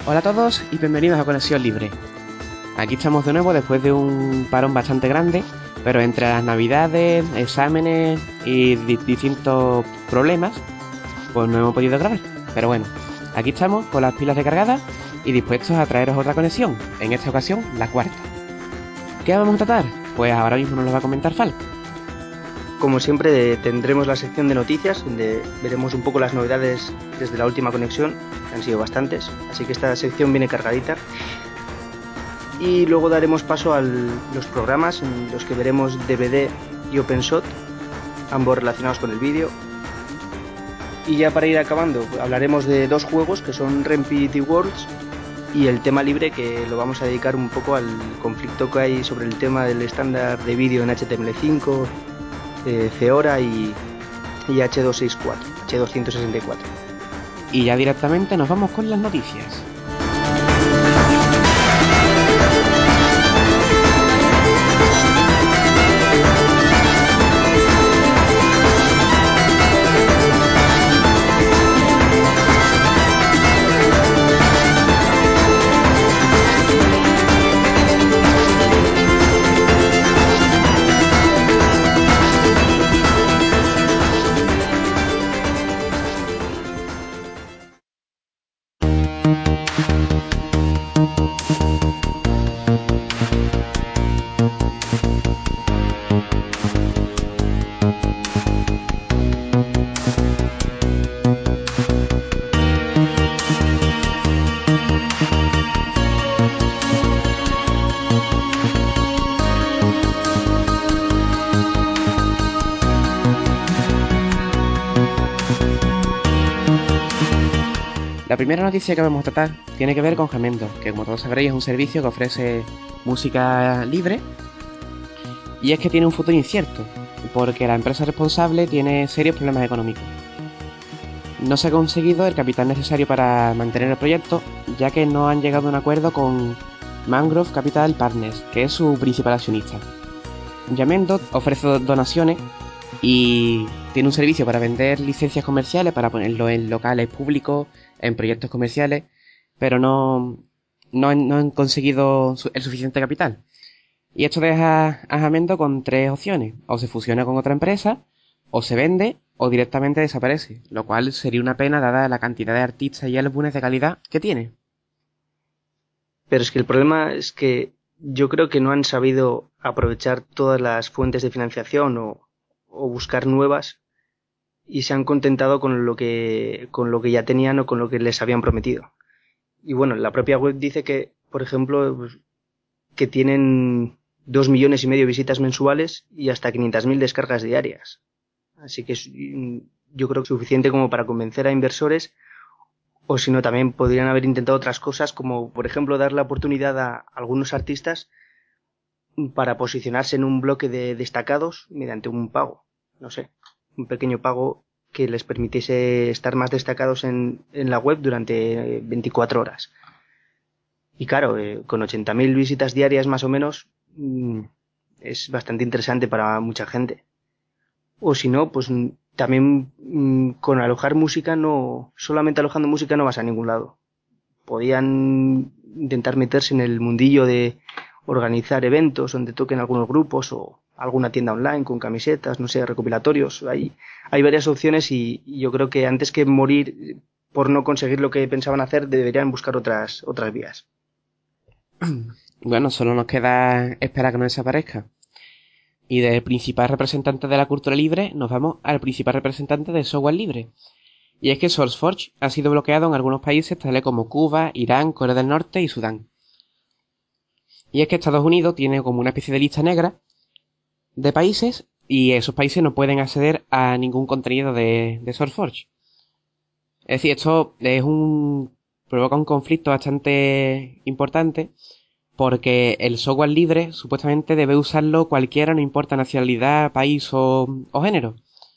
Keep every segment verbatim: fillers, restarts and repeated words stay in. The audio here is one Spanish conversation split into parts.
Hola a todos y bienvenidos a Conexión Libre. Aquí estamos de nuevo después de un parón bastante grande, pero entre las navidades, exámenes y di- distintos problemas, pues no hemos podido grabar. Pero bueno, aquí estamos con las pilas recargadas y dispuestos a traeros otra conexión, en esta ocasión la cuarta. ¿Qué vamos a tratar? Pues ahora mismo nos lo va a comentar Fal. Como siempre, tendremos la sección de noticias, donde veremos un poco las novedades desde la última conexión, que han sido bastantes, así que esta sección viene cargadita. Y luego daremos paso a los programas en los que veremos D V D y OpenShot, ambos relacionados con el vídeo. Y ya para ir acabando, hablaremos de dos juegos que son Rampage y Worlds, y el tema libre, que lo vamos a dedicar un poco al conflicto que hay sobre el tema del estándar de vídeo en H T M L cinco, eh, Feora y, y H doscientos sesenta y cuatro, H doscientos sesenta y cuatro. Y ya directamente nos vamos con las noticias. La primera noticia que vamos a tratar tiene que ver con Jamendo, que como todos sabréis es un servicio que ofrece música libre, y es que tiene un futuro incierto, porque la empresa responsable tiene serios problemas económicos. No se ha conseguido el capital necesario para mantener el proyecto, ya que no han llegado a un acuerdo con Mangrove Capital Partners, que es su principal accionista. Jamendo ofrece donaciones y tiene un servicio para vender licencias comerciales, para ponerlo en locales públicos, en proyectos comerciales, pero no, no, han, no han conseguido el suficiente capital. Y esto deja a Jamendo con tres opciones: o se fusiona con otra empresa, o se vende, o directamente desaparece, lo cual sería una pena dada la cantidad de artistas y álbumes de calidad que tiene. Pero es que el problema es que yo creo que no han sabido aprovechar todas las fuentes de financiación o, o buscar nuevas, y se han contentado con lo que con lo que ya tenían o con lo que les habían prometido. Y bueno, la propia web dice que, por ejemplo, pues, que tienen dos millones y medio de visitas mensuales y hasta quinientas mil descargas diarias. Así que es, mm, yo creo que es suficiente como para convencer a inversores, o si no, también podrían haber intentado otras cosas, como por ejemplo dar la oportunidad a algunos artistas para posicionarse en un bloque de destacados mediante un pago, no sé, un pequeño pago que les permitiese estar más destacados en, en la web durante veinticuatro horas. Y claro, eh, con ochenta mil visitas diarias más o menos, mmm, es bastante interesante para mucha gente. O si no, pues mm, también mmm, con alojar música, no, solamente alojando música no vas a ningún lado. Podían intentar meterse en el mundillo de organizar eventos donde toquen algunos grupos, o alguna tienda online con camisetas, no sé, recopilatorios. Hay, hay varias opciones, y, y yo creo que antes que morir por no conseguir lo que pensaban hacer, deberían buscar otras, otras vías. Bueno, solo nos queda esperar que no desaparezca. Y del principal representante de la cultura libre nos vamos al principal representante del software libre. Y es que SourceForge ha sido bloqueado en algunos países tales como Cuba, Irán, Corea del Norte y Sudán. Y es que Estados Unidos tiene como una especie de lista negra de países, y esos países no pueden acceder a ningún contenido de, de SourceForge. Es decir, esto es un provoca un conflicto bastante importante, porque el software libre supuestamente debe usarlo cualquiera, no importa nacionalidad, país o, o género.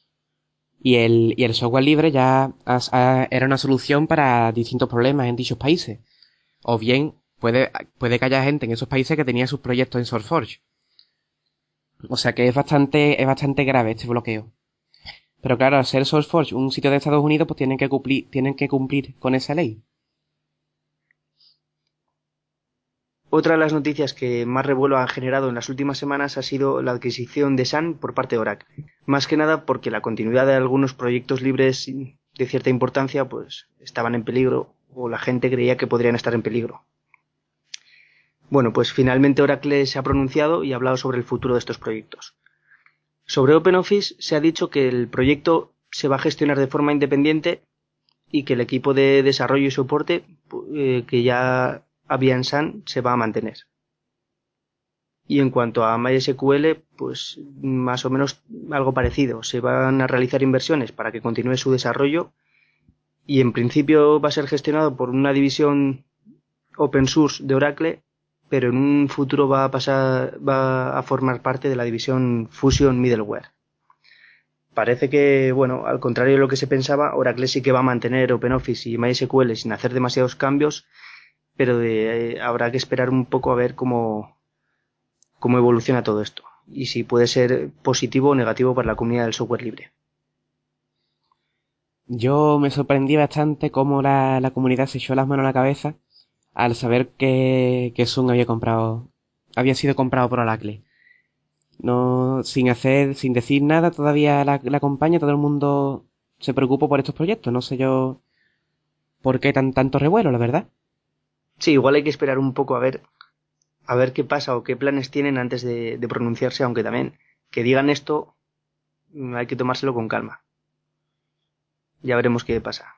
Y el, y el software libre ya has, ha, era una solución para distintos problemas en dichos países. O bien puede, puede que haya gente en esos países que tenía sus proyectos en SourceForge. O sea que es bastante, es bastante grave este bloqueo. Pero claro, al ser SourceForge un sitio de Estados Unidos, pues tienen que cumplir, tienen que cumplir con esa ley. Otra de las noticias que más revuelo han generado en las últimas semanas ha sido la adquisición de Sun por parte de Oracle. Más que nada porque la continuidad de algunos proyectos libres de cierta importancia pues estaban en peligro o la gente creía que podrían estar en peligro. Bueno, pues finalmente Oracle se ha pronunciado y ha hablado sobre el futuro de estos proyectos. Sobre OpenOffice se ha dicho que el proyecto se va a gestionar de forma independiente y que el equipo de desarrollo y soporte eh, que ya había en Sun se va a mantener. Y en cuanto a MySQL, pues más o menos algo parecido. Se van a realizar inversiones para que continúe su desarrollo y en principio va a ser gestionado por una división open source de Oracle, pero en un futuro va a pasar, va a formar parte de la división Fusion Middleware. Parece que, bueno, al contrario de lo que se pensaba, Oracle sí que va a mantener OpenOffice y MySQL sin hacer demasiados cambios, pero de, eh, habrá que esperar un poco a ver cómo, cómo evoluciona todo esto y si puede ser positivo o negativo para la comunidad del software libre. Yo me sorprendí bastante cómo la, la comunidad se echó las manos a la cabeza al saber que, que Sun había comprado, había sido comprado por Oracle. No, sin hacer, sin decir nada, todavía la, la compañía, todo el mundo se preocupó por estos proyectos. No sé yo por qué tan tanto revuelo, la verdad. Sí, igual hay que esperar un poco a ver, a ver qué pasa o qué planes tienen antes de, de pronunciarse, aunque también que digan esto hay que tomárselo con calma. Ya veremos qué pasa.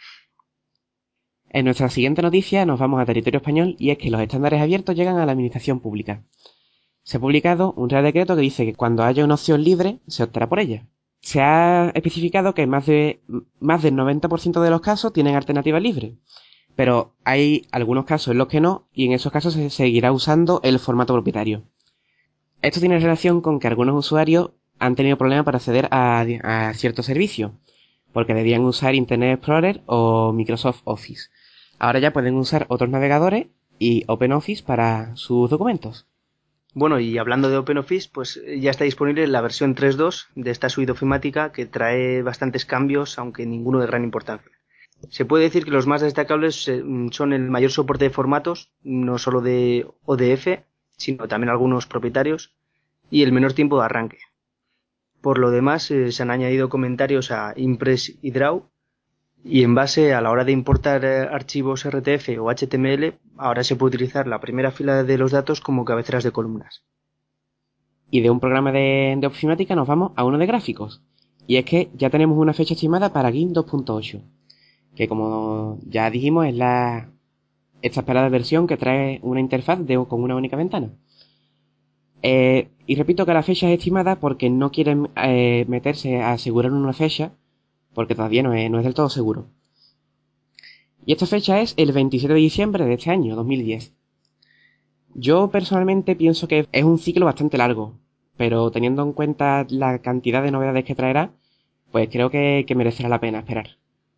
En nuestra siguiente noticia nos vamos a territorio español y es que los estándares abiertos llegan a la administración pública. Se ha publicado un Real Decreto que dice que cuando haya una opción libre, se optará por ella. Se ha especificado que más, de, más del noventa por ciento de los casos tienen alternativa libre, pero hay algunos casos en los que no, y en esos casos se seguirá usando el formato propietario. Esto tiene relación con que algunos usuarios han tenido problemas para acceder a, a ciertos servicios, porque debían usar Internet Explorer o Microsoft Office. Ahora ya pueden usar otros navegadores y OpenOffice para sus documentos. Bueno, y hablando de OpenOffice, pues ya está disponible la versión tres punto dos de esta suite ofimática que trae bastantes cambios, aunque ninguno de gran importancia. Se puede decir que los más destacables son el mayor soporte de formatos, no solo de O D F, sino también algunos propietarios, y el menor tiempo de arranque. Por lo demás, eh, se han añadido comentarios a Impress y Draw, y en base a la hora de importar eh, archivos R T F o H T M L, ahora se puede utilizar la primera fila de los datos como cabeceras de columnas. Y de un programa de, de ofimática nos vamos a uno de gráficos. Y es que ya tenemos una fecha estimada para GIMP dos punto ocho, que como ya dijimos es la esta esperada versión que trae una interfaz de, con una única ventana. Eh, y repito que la fecha es estimada porque no quieren eh, meterse a asegurar una fecha, porque todavía no es, no es del todo seguro. Y esta fecha es el veintisiete de diciembre de este año, dos mil diez. Yo personalmente pienso que es un ciclo bastante largo, pero teniendo en cuenta la cantidad de novedades que traerá, pues creo que, que merecerá la pena esperar.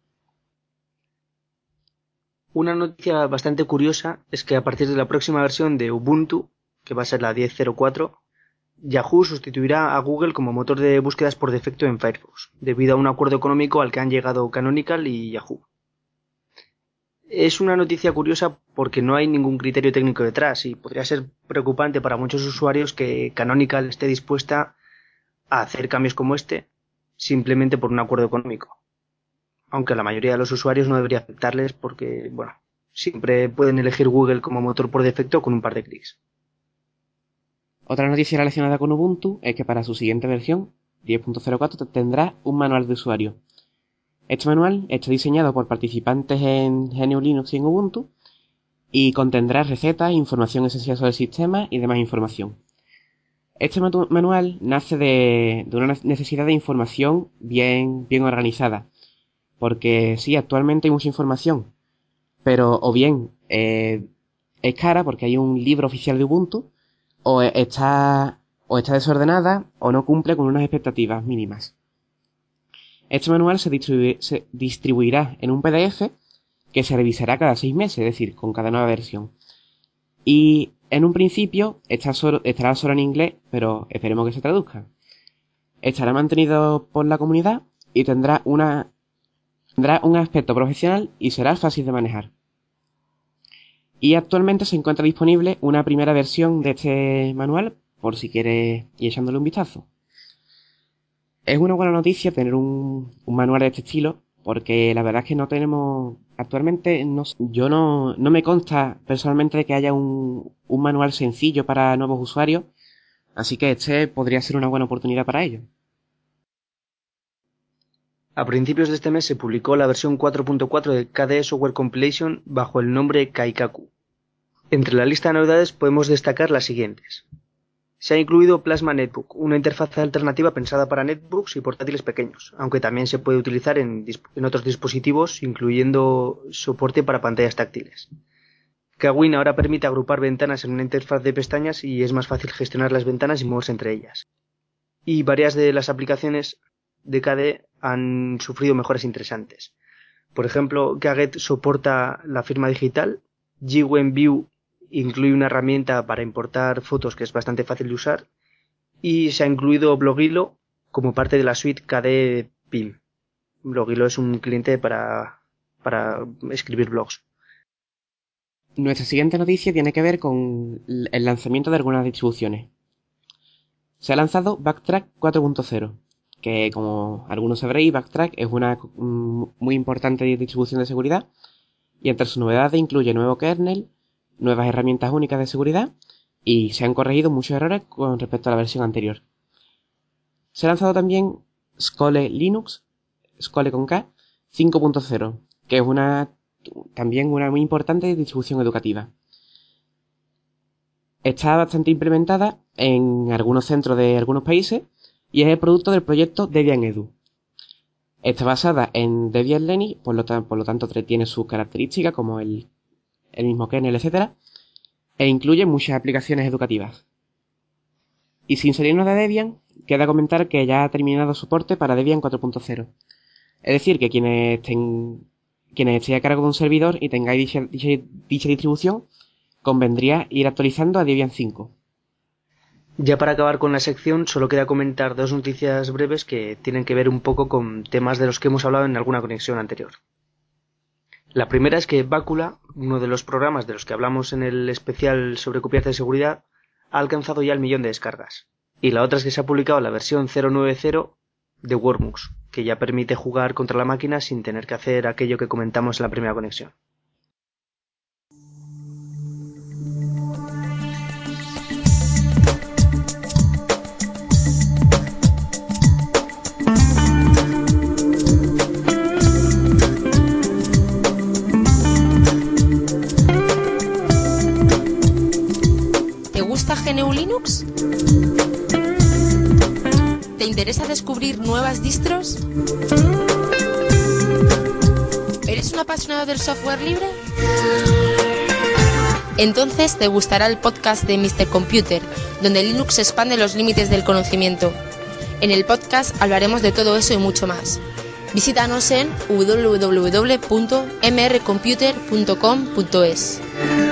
Una noticia bastante curiosa es que a partir de la próxima versión de Ubuntu, que va a ser la diez punto cero cuatro, Yahoo sustituirá a Google como motor de búsquedas por defecto en Firefox, debido a un acuerdo económico al que han llegado Canonical y Yahoo. Es una noticia curiosa porque no hay ningún criterio técnico detrás y podría ser preocupante para muchos usuarios que Canonical esté dispuesta a hacer cambios como este simplemente por un acuerdo económico. Aunque la mayoría de los usuarios no debería aceptarles porque, bueno, siempre pueden elegir Google como motor por defecto con un par de clics. Otra noticia relacionada con Ubuntu es que para su siguiente versión, diez punto cero cuatro, tendrá un manual de usuario. Este manual está diseñado por participantes en G N U Linux y en Ubuntu y contendrá recetas, información esencial sobre el sistema y demás información. Este manual nace de, de una necesidad de información bien, bien organizada, porque sí, actualmente hay mucha información, pero o bien eh, es cara porque hay un libro oficial de Ubuntu, o está, o está desordenada o no cumple con unas expectativas mínimas. Este manual se, distribu se distribuirá en un P D F que se revisará cada seis meses, es decir, con cada nueva versión. Y en un principio está solo, estará solo en inglés, pero esperemos que se traduzca. Estará mantenido por la comunidad y tendrá, una, tendrá un aspecto profesional y será fácil de manejar. Y actualmente se encuentra disponible una primera versión de este manual, por si quieres ir echándole un vistazo. Es una buena noticia tener un, un manual de este estilo, porque la verdad es que no tenemos, actualmente no, yo no, no me consta personalmente de que haya un, un manual sencillo para nuevos usuarios, así que este podría ser una buena oportunidad para ello. A principios de este mes se publicó la versión cuatro punto cuatro de K D E Software Compilation bajo el nombre Kaikaku. Entre la lista de novedades podemos destacar las siguientes. Se ha incluido Plasma Netbook, una interfaz alternativa pensada para netbooks y portátiles pequeños, aunque también se puede utilizar en, en otros dispositivos, incluyendo soporte para pantallas táctiles. Kawin ahora permite agrupar ventanas en una interfaz de pestañas y es más fácil gestionar las ventanas y moverse entre ellas. Y varias de las aplicaciones de K D E han sufrido mejoras interesantes. Por ejemplo, Kaget soporta la firma digital, GWenView incluye una herramienta para importar fotos que es bastante fácil de usar y se ha incluido Blogilo como parte de la suite K D E P I M. Blogilo es un cliente para, para escribir blogs. Nuestra siguiente noticia tiene que ver con el lanzamiento de algunas distribuciones. Se ha lanzado Backtrack cuatro punto cero, que como algunos sabréis, Backtrack es una muy importante distribución de seguridad y entre sus novedades incluye nuevo kernel, nuevas herramientas únicas de seguridad y se han corregido muchos errores con respecto a la versión anterior. Se ha lanzado también Skole Linux, Skole con K, cinco punto cero, que es una también una muy importante distribución educativa. Está bastante implementada en algunos centros de algunos países y es el producto del proyecto Debian Edu. Está basada en Debian Lenny, por lo, por lo tanto tiene sus características como el, el mismo kernel, etcétera, e incluye muchas aplicaciones educativas. Y sin salirnos de Debian, queda comentar que ya ha terminado soporte para Debian cuatro punto cero. Es decir, que quienes estén, quienes estén a cargo de un servidor y tengáis dicha, dicha, dicha distribución, convendría ir actualizando a Debian cinco. Ya para acabar con la sección, solo queda comentar dos noticias breves que tienen que ver un poco con temas de los que hemos hablado en alguna conexión anterior. La primera es que Bacula, uno de los programas de los que hablamos en el especial sobre copias de seguridad, ha alcanzado ya el millón de descargas. Y la otra es que se ha publicado la versión cero nueve cero de Wormux, que ya permite jugar contra la máquina sin tener que hacer aquello que comentamos en la primera conexión. ¿Te gusta G N U Linux? ¿Te interesa descubrir nuevas distros? ¿Eres un apasionado del software libre? Entonces te gustará el podcast de míster Computer, donde Linux expande los límites del conocimiento. En el podcast hablaremos de todo eso y mucho más. Visítanos en doble u doble u doble u punto m r computer punto com punto es.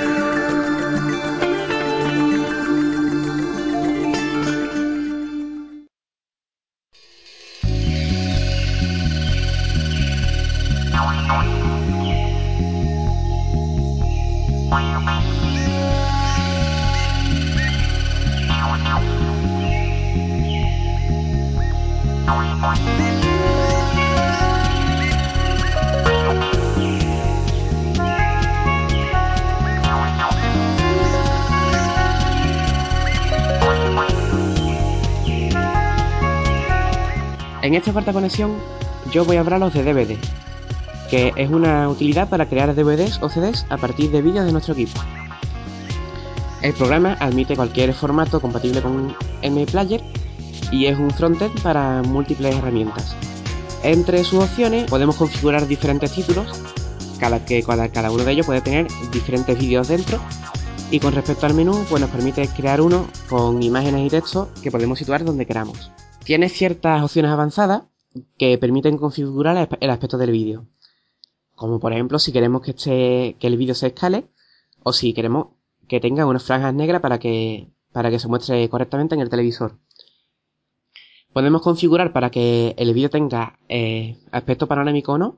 En esta cuarta conexión yo voy a hablaros de D V D, que es una utilidad para crear D V Ds o C Ds a partir de vídeos de nuestro equipo. El programa admite cualquier formato compatible con MPlayer y es un frontend para múltiples herramientas. Entre sus opciones podemos configurar diferentes títulos, cada, que cada, cada uno de ellos puede tener diferentes vídeos dentro, y con respecto al menú pues nos permite crear uno con imágenes y textos que podemos situar donde queramos. Tiene ciertas opciones avanzadas que permiten configurar el aspecto del vídeo, como por ejemplo si queremos que, este, que el vídeo se escale o si queremos que tenga unas franjas negras para que, para que se muestre correctamente en el televisor. Podemos configurar para que el vídeo tenga eh, aspecto panorámico o no,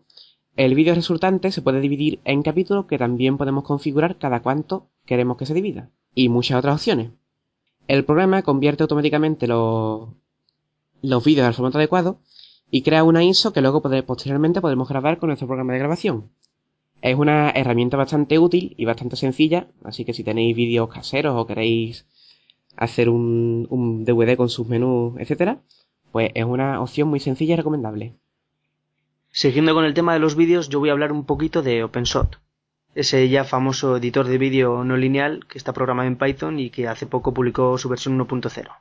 El vídeo resultante se puede dividir en capítulos que también podemos configurar cada cuánto queremos que se divida, y muchas otras opciones. El programa convierte automáticamente los, los vídeos al formato adecuado y crea una I S O que luego poder, posteriormente podremos grabar con nuestro programa de grabación. Es una herramienta bastante útil y bastante sencilla, así que si tenéis vídeos caseros o queréis hacer un, un D V D con sus menús, etcétera, pues es una opción muy sencilla y recomendable. Siguiendo con el tema de los vídeos, yo voy a hablar un poquito de OpenShot, ese ya famoso editor de vídeo no lineal que está programado en Python y que hace poco publicó su versión uno punto cero.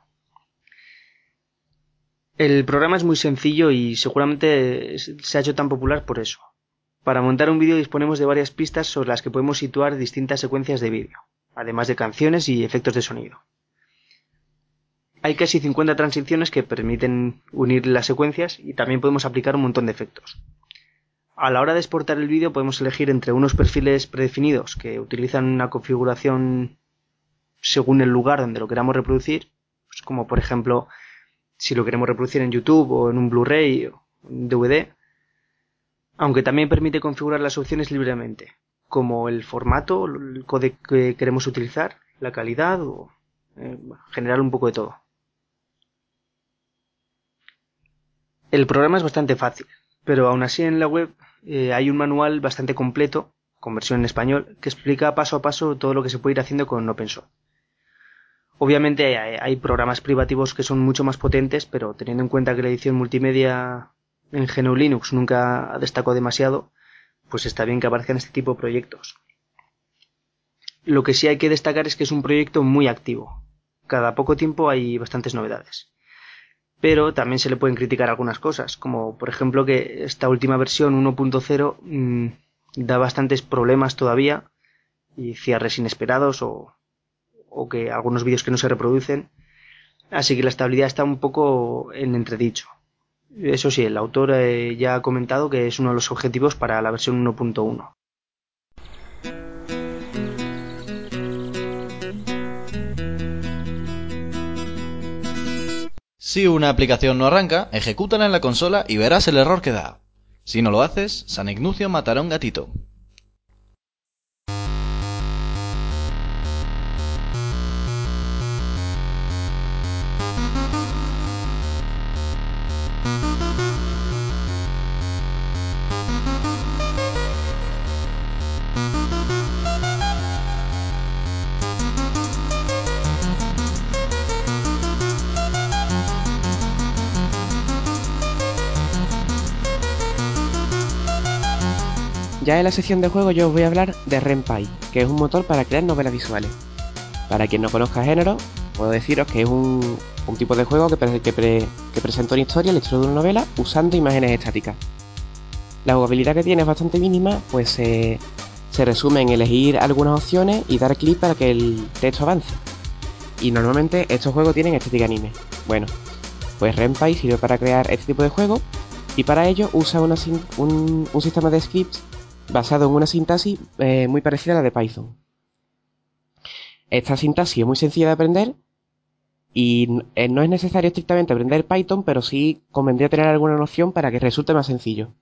El programa es muy sencillo y seguramente se ha hecho tan popular por eso. Para montar un vídeo disponemos de varias pistas sobre las que podemos situar distintas secuencias de vídeo, además de canciones y efectos de sonido. Hay casi cincuenta transiciones que permiten unir las secuencias y también podemos aplicar un montón de efectos. A la hora de exportar el vídeo podemos elegir entre unos perfiles predefinidos que utilizan una configuración según el lugar donde lo queramos reproducir, pues como por ejemplo si lo queremos reproducir en YouTube o en un Blu-ray o un D V D, aunque también permite configurar las opciones libremente, como el formato, el códec que queremos utilizar, la calidad o eh, generar un poco de todo. El programa es bastante fácil, pero aún así en la web eh, hay un manual bastante completo, con versión en español, que explica paso a paso todo lo que se puede ir haciendo con OpenShot. Obviamente hay, hay programas privativos que son mucho más potentes, pero teniendo en cuenta que la edición multimedia en G N U Linux nunca destacó demasiado, pues está bien que aparezcan este tipo de proyectos. Lo que sí hay que destacar es que es un proyecto muy activo. Cada poco tiempo hay bastantes novedades. Pero también se le pueden criticar algunas cosas, como por ejemplo que esta última versión uno punto cero mmm, da bastantes problemas todavía y cierres inesperados o, o que algunos vídeos que no se reproducen, así que la estabilidad está un poco en entredicho. Eso sí, el autor eh, ya ha comentado que es uno de los objetivos para la versión uno punto uno. Si una aplicación no arranca, ejecútala en la consola y verás el error que da. Si no lo haces, San Ignacio matará a un gatito. Ya en la sección de juego yo os voy a hablar de RenPy, que es un motor para crear novelas visuales. Para quien no conozca género, puedo deciros que es un, un tipo de juego que, pre, que, pre, que presenta una historia, la historia de una novela, usando imágenes estáticas. La jugabilidad que tiene es bastante mínima, pues eh, se resume en elegir algunas opciones y dar clic para que el texto avance. Y normalmente estos juegos tienen estética anime. Bueno, pues RenPy sirve para crear este tipo de juego y para ello usa una, un, un sistema de scripts basado en una sintaxis eh, muy parecida a la de Python. Esta sintaxis es muy sencilla de aprender y eh, no es necesario estrictamente aprender Python, pero sí convendría tener alguna noción para que resulte más sencillo.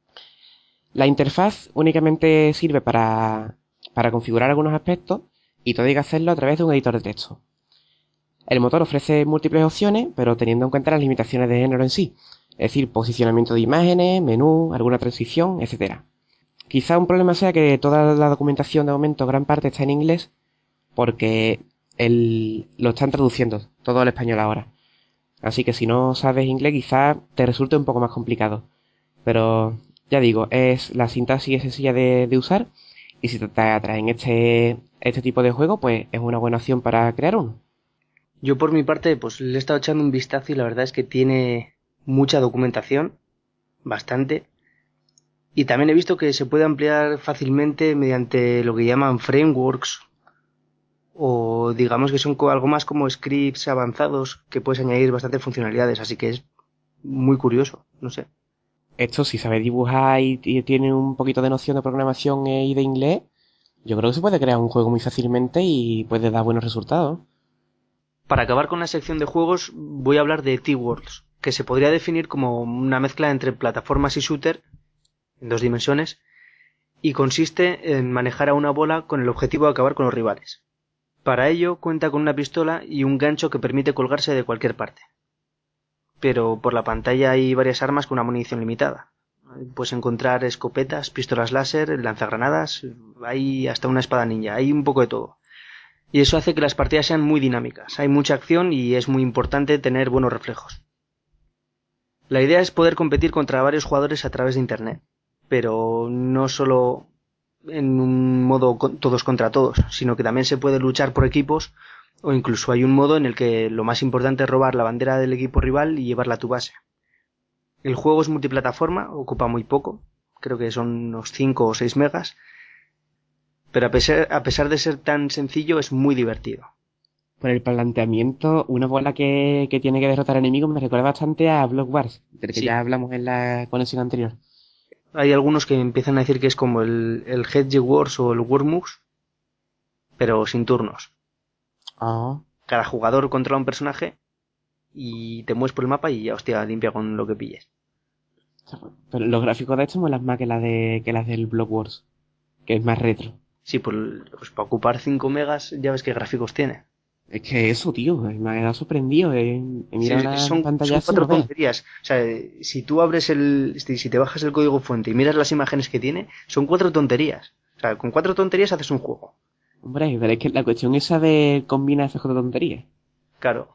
La interfaz únicamente sirve para, para configurar algunos aspectos y todo hay que hacerlo a través de un editor de texto. El motor ofrece múltiples opciones, pero teniendo en cuenta las limitaciones de género en sí, es decir, posicionamiento de imágenes, menú, alguna transición, etcétera. Quizá un problema sea que toda la documentación de momento, gran parte, está en inglés, porque el, lo están traduciendo todo al español ahora. Así que si no sabes inglés, quizá te resulte un poco más complicado. Pero ya digo, es la sintaxis es sencilla de, de usar, y si te atraen este, este tipo de juego, pues es una buena opción para crear uno. Yo por mi parte, pues le he estado echando un vistazo y la verdad es que tiene mucha documentación, bastante. Y también he visto que se puede ampliar fácilmente mediante lo que llaman frameworks o digamos que son algo más como scripts avanzados que puedes añadir bastantes funcionalidades, así que es muy curioso, no sé. Esto, si sabes dibujar y, y tiene un poquito de noción de programación y de inglés, yo creo que se puede crear un juego muy fácilmente y puede dar buenos resultados. Para acabar con la sección de juegos voy a hablar de T-Worlds, que se podría definir como una mezcla entre plataformas y shooter en dos dimensiones, y consiste en manejar a una bola con el objetivo de acabar con los rivales. Para ello cuenta con una pistola y un gancho que permite colgarse de cualquier parte. Pero por la pantalla hay varias armas con una munición limitada. Puedes encontrar escopetas, pistolas láser, lanzagranadas, hay hasta una espada ninja, hay un poco de todo. Y eso hace que las partidas sean muy dinámicas, hay mucha acción y es muy importante tener buenos reflejos. La idea es poder competir contra varios jugadores a través de internet, pero no solo en un modo todos contra todos, sino que también se puede luchar por equipos, o incluso hay un modo en el que lo más importante es robar la bandera del equipo rival y llevarla a tu base. El juego es multiplataforma, ocupa muy poco, creo que son unos cinco o seis megas, pero a pesar, a pesar de ser tan sencillo es muy divertido. Por el planteamiento, una bola que, que tiene que derrotar enemigos me recuerda bastante a Block Wars, del que Sí. ya hablamos en la conexión anterior. Hay algunos que empiezan a decir que es como el, el Hedge Wars o el Wormux, pero sin turnos. Ah. Cada jugador controla un personaje y te mueves por el mapa y ya, hostia, limpia con lo que pilles. Pero los gráficos de esto molan más que las de que las del Block Wars, que es más retro. Sí, pues, pues para ocupar cinco megas ya ves qué gráficos tiene. Es que eso, tío, me ha quedado sorprendido. Eh. He mirado Sí, una son, pantalla son así, cuatro no veas. tonterías. O sea, si tú abres el... Si, si te bajas el código fuente y miras las imágenes que tiene, son cuatro tonterías. O sea, con cuatro tonterías haces un juego. Hombre, pero es que la cuestión esa de combina efectos de tonterías. Claro.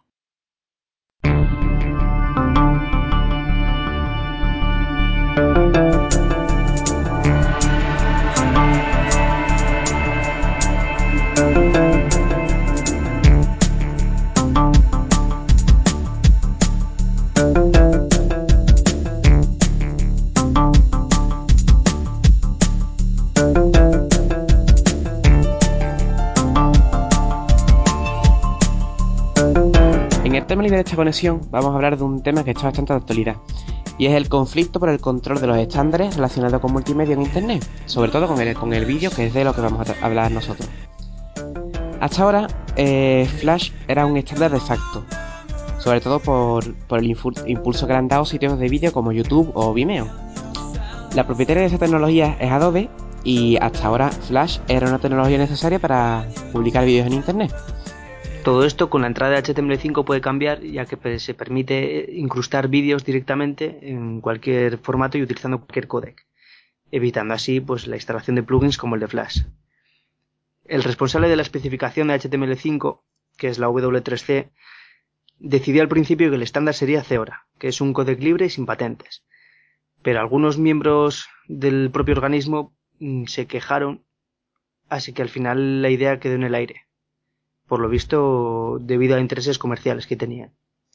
En el tema libre de esta conexión vamos a hablar de un tema que está bastante de actualidad, y es el conflicto por el control de los estándares relacionados con multimedia en Internet, sobre todo con el, con el vídeo, que es de lo que vamos a hablar nosotros. Hasta ahora, eh, Flash era un estándar de facto, sobre todo por, por el impulso que le han dado sitios de vídeo como YouTube o Vimeo. La propietaria de esta tecnología es Adobe, y hasta ahora Flash era una tecnología necesaria para publicar vídeos en Internet. Todo esto con la entrada de H T M L cinco puede cambiar, ya que se permite incrustar vídeos directamente en cualquier formato y utilizando cualquier códec, evitando así pues la instalación de plugins como el de Flash. El responsable de la especificación de H T M L cinco, que es la W tres C, decidió al principio que el estándar sería Zeora, que es un códec libre y sin patentes. Pero algunos miembros del propio organismo mmm, se quejaron, así que al final la idea quedó en el aire, por lo visto debido a intereses comerciales que tenían.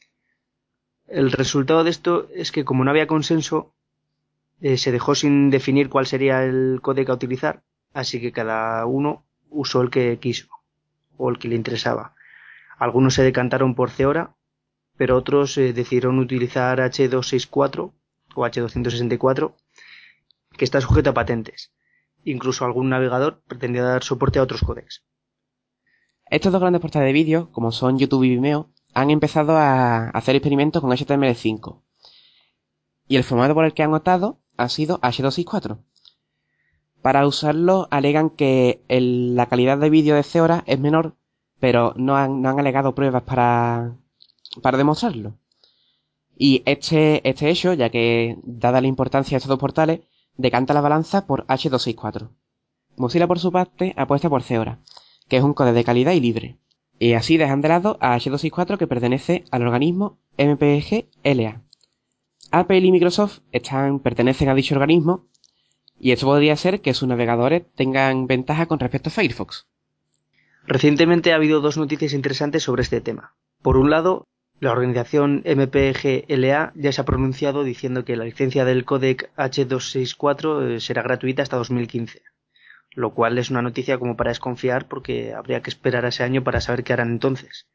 El resultado de esto es que como no había consenso, eh, se dejó sin definir cuál sería el códec a utilizar, así que cada uno usó el que quiso o el que le interesaba. Algunos se decantaron por Zeora, pero otros eh, decidieron utilizar H doscientos sesenta y cuatro o H doscientos sesenta y cuatro, que está sujeto a patentes. Incluso algún navegador pretendía dar soporte a otros códecs. Estos dos grandes portales de vídeo, como son YouTube y Vimeo, han empezado a hacer experimentos con H T M L cinco. Y el formato por el que han optado ha sido H doscientos sesenta y cuatro. Para usarlo alegan que el, la calidad de vídeo de Zeora es menor, pero no han, no han alegado pruebas para, para demostrarlo. Y este, este hecho, ya que dada la importancia de estos dos portales, decanta la balanza por H doscientos sesenta y cuatro. Mozilla por su parte apuesta por Zeora, que es un códec de calidad y libre. Y así dejan de lado a H doscientos sesenta y cuatro, que pertenece al organismo M P G L A. Apple y Microsoft están, pertenecen a dicho organismo, y esto podría ser que sus navegadores tengan ventaja con respecto a Firefox. Recientemente ha habido dos noticias interesantes sobre este tema. Por un lado, la organización M P G L A ya se ha pronunciado diciendo que la licencia del códec H doscientos sesenta y cuatro será gratuita hasta dos mil quince, lo cual es una noticia como para desconfiar porque habría que esperar a ese año para saber qué harán entonces.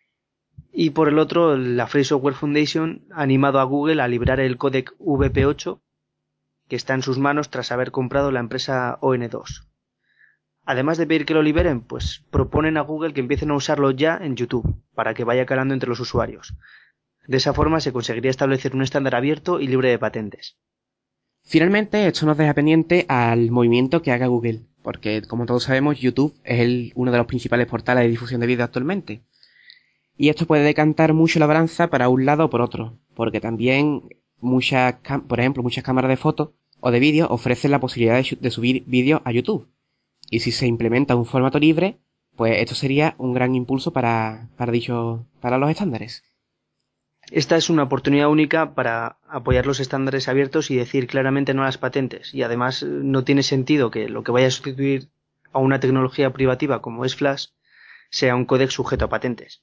Y por el otro, la Free Software Foundation ha animado a Google a librar el códec V P ocho, que está en sus manos tras haber comprado la empresa O N dos. Además de pedir que lo liberen, pues proponen a Google que empiecen a usarlo ya en YouTube, para que vaya calando entre los usuarios. De esa forma se conseguiría establecer un estándar abierto y libre de patentes. Finalmente, esto nos deja pendiente al movimiento que haga Google, porque como todos sabemos, YouTube es el, uno de los principales portales de difusión de vídeo actualmente. Y esto puede decantar mucho la balanza para un lado o por otro, porque también muchas, por ejemplo, muchas cámaras de fotos o de vídeo ofrecen la posibilidad de, de subir vídeos a YouTube. Y si se implementa un formato libre, pues esto sería un gran impulso para, para dicho, para los estándares. Esta es una oportunidad única para apoyar los estándares abiertos y decir claramente no a las patentes. Y además no tiene sentido que lo que vaya a sustituir a una tecnología privativa como es Flash sea un códec sujeto a patentes.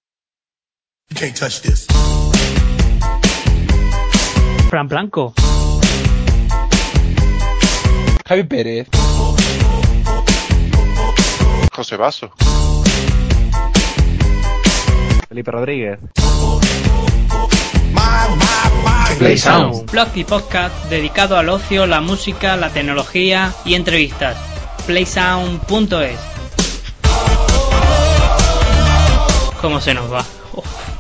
Fran Blanco. Javi Pérez. José Basso. Felipe Rodríguez. Play Sound. Blog y podcast dedicado al ocio, la música, la tecnología y entrevistas. playsound punto es. ¿Cómo se nos va? Oh.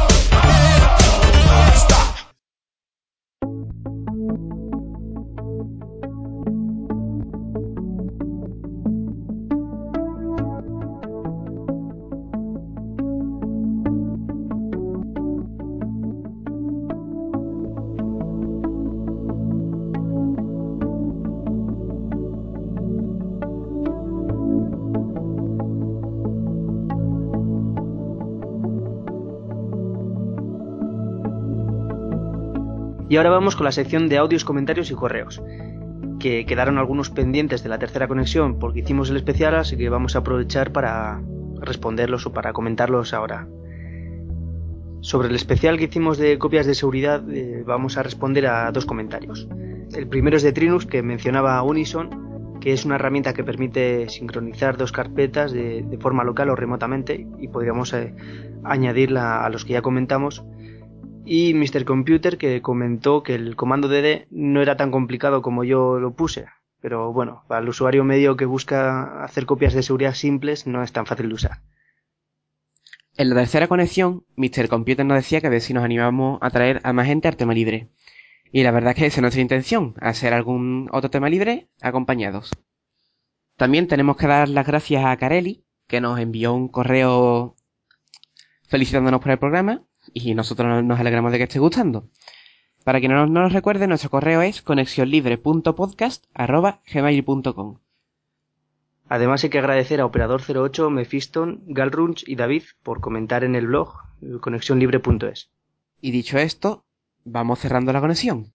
Y ahora vamos con la sección de audios, comentarios y correos, que quedaron algunos pendientes de la tercera conexión porque hicimos el especial, así que vamos a aprovechar para responderlos o para comentarlos ahora. Sobre el especial que hicimos de copias de seguridad, eh, vamos a responder a dos comentarios. El primero es de Trinux, que mencionaba Unison, que es una herramienta que permite sincronizar dos carpetas de, de forma local o remotamente, y podríamos eh, añadirla a los que ya comentamos. Y mister Computer, que comentó que el comando dd no era tan complicado como yo lo puse, pero bueno, para el usuario medio que busca hacer copias de seguridad simples no es tan fácil de usar. En la tercera conexión, mister Computer nos decía que a ver si nos animamos a traer a más gente al tema libre. Y la verdad es que esa es nuestra intención, hacer algún otro tema libre acompañados. También tenemos que dar las gracias a Carelli, que nos envió un correo felicitándonos por el programa, y nosotros nos alegramos de que esté gustando. Para quien no nos recuerde, nuestro correo es conexionlibre punto podcast arroba gmail punto com. Además hay que agradecer a Operador cero ocho, Mephiston, Galrunch y David por comentar en el blog conexionlibre punto es. Y dicho esto, vamos cerrando la conexión.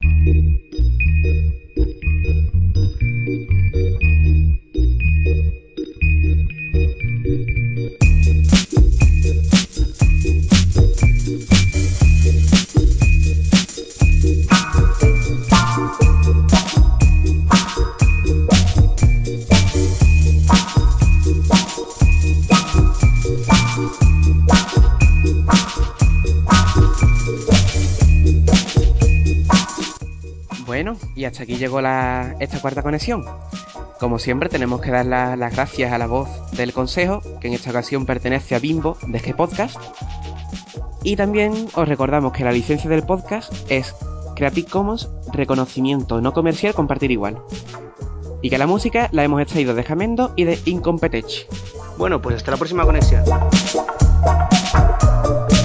Bueno, y hasta aquí llegó la, esta cuarta conexión. Como siempre, tenemos que dar la, las gracias a la voz del consejo, que en esta ocasión pertenece a Bimbo de G Podcast. Y también os recordamos que la licencia del podcast es Creative Commons, reconocimiento no comercial, compartir igual. Y que la música la hemos extraído de Jamendo y de Incompetech. Bueno, pues hasta la próxima conexión.